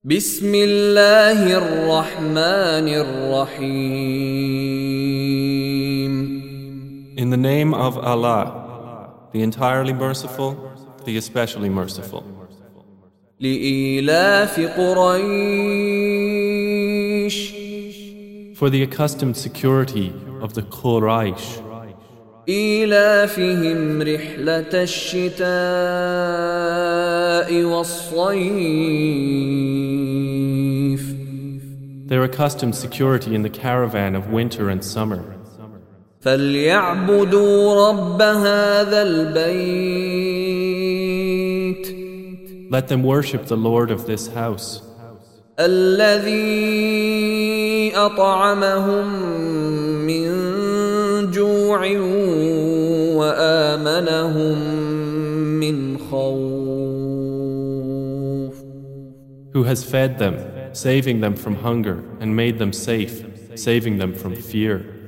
بسم الله الرحمن الرحيم. In the name of Allah, the entirely merciful, the especially merciful. لإيلاف قريش For the accustomed security of the Quraysh, إيلافهم رحلة الشتاء والصيف their accustomed security in the caravan of winter and summer. فليعبدوا رب هذا البيت Let them worship the Lord of this house, الذي أطعمهم من جوع وآمنهم من خوف. who has fed them, saving them from hunger, and made them safe, saving them from fear.